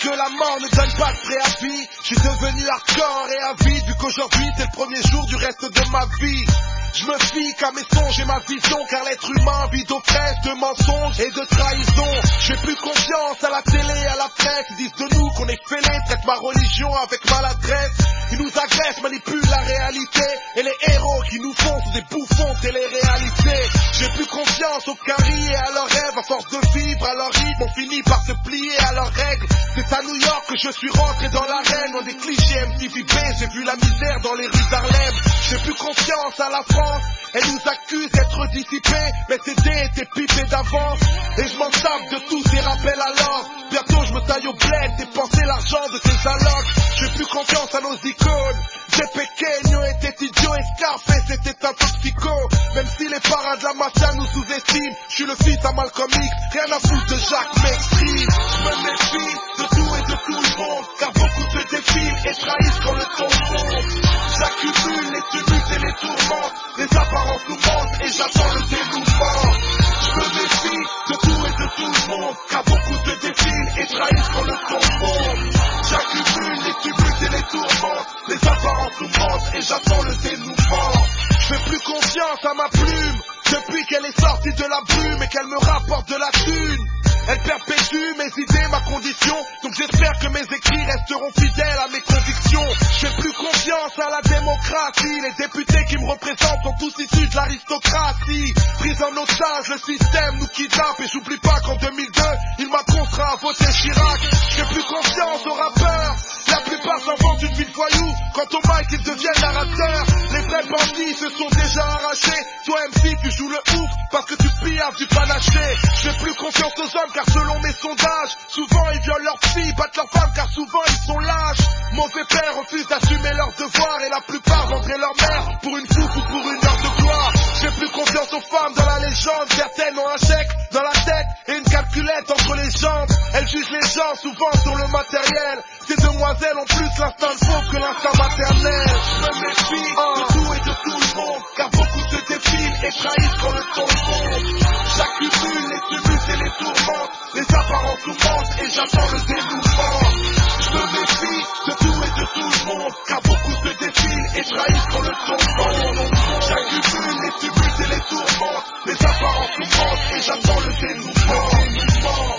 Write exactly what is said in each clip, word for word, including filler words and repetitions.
que la mort ne donne pas de préavis. Je suis devenu hardcore et avide, vu qu'aujourd'hui c'est le premier jour du reste de ma vie. Je me fie qu'à mes songes et ma vision, car l'être humain vit aux fraises de mensonges et de trahison. J'ai plus confiance à la télé, à la presse. Ils disent de nous qu'on est fêlés, traitent ma religion avec maladresse. Ils nous agressent, manipulent la réalité, et les héros qui nous font sont des bouffons de télé-réalité. J'ai plus confiance aux caries et à leurs rêves. À force de vivre à leur rythme, on finit par se plier à leurs règles. C'est à New York que je suis rentré dans l'arène. Loin des clichés M T V B, j'ai vu la misère dans les rues d'Harlem. J'ai plus confiance à la France. Elle nous accuse d'être dissipés, mais ces dés étaient pipés d'avance. Et je m'en tape de tous ces rappels alors. Bientôt je me taille au bled, dépenser l'argent de ces allocs. J'ai plus confiance à nos icônes. J'ai pequeño était idiot et Scarface était un toxico. Même si les parrains de la mafia nous sous-estiment, je suis le fils à Malcolm X, rien à foutre de Jacques Mestri. Je me méfie de tout et de tout le monde, car beaucoup se défilent et trahissent quand le temps monte. J'accumule les tumultes et les tourments, les apparences nous mentent et j'attends le dénouement. Je me méfie de tout et de tout le monde, car beaucoup se défilent et trahissent quand le temps monte. J'accumule les tumultes et les tourments, les apparences nous mentent et j'attends le dénouement. Je fais plus confiance à ma plume depuis qu'elle est sortie de la brume et qu'elle me rapporte de la thune. Elle perpétue mes idées, ma condition. Donc j'espère que mes écrits resteront fidèles à mes convictions. Je fais plus confiance à la démocratie. Les députés qui me représentent sont tous issus de l'aristocratie. Pris en otage, le système nous kidnappe. Et j'oublie pas qu'en deux mille deux, il m'a contraint à voter Chirac. Je fais plus confiance aux rappeurs. La plupart s'inventent une vie de voyou. Quant au mic, ils deviennent narrateurs. Les vrais bandits se sont déjà arrachés. Toi M C, tu joues le ouf parce que tu pillaves du panaché. Je fais plus confiance aux hommes car selon mes sondages, souvent ils violent leurs filles, battent leurs femmes car souvent ils sont lâches. Mauvais pères refusent d'assumer leurs devoirs et la plupart vendraient leur mère pour une soupe ou pour une heure de gloire. J'ai plus confiance aux femmes dans la légende, certaines ont un chèque dans la tête et une calculette entre les jambes. Elles jugent les gens souvent sur le matériel. Ces demoiselles ont plus l'instinct de fauve que l'instinct maternel. Je me méfie de tout et de tout le monde, car beaucoup se défilent et trahissent quand le temps monte. J'accumule les tumultes et les tourments, les apparences nous mentent et j'attends le dénouement. Je me méfie de tout et de tout le monde, car beaucoup se défilent et trahissent quand le temps monte. J'accumule les tumultes et les tourments, les apparences nous mentent et j'attends le dénouement.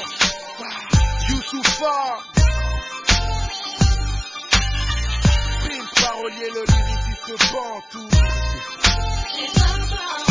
Youssoufa, Prince parolier, le lyriciste bantou.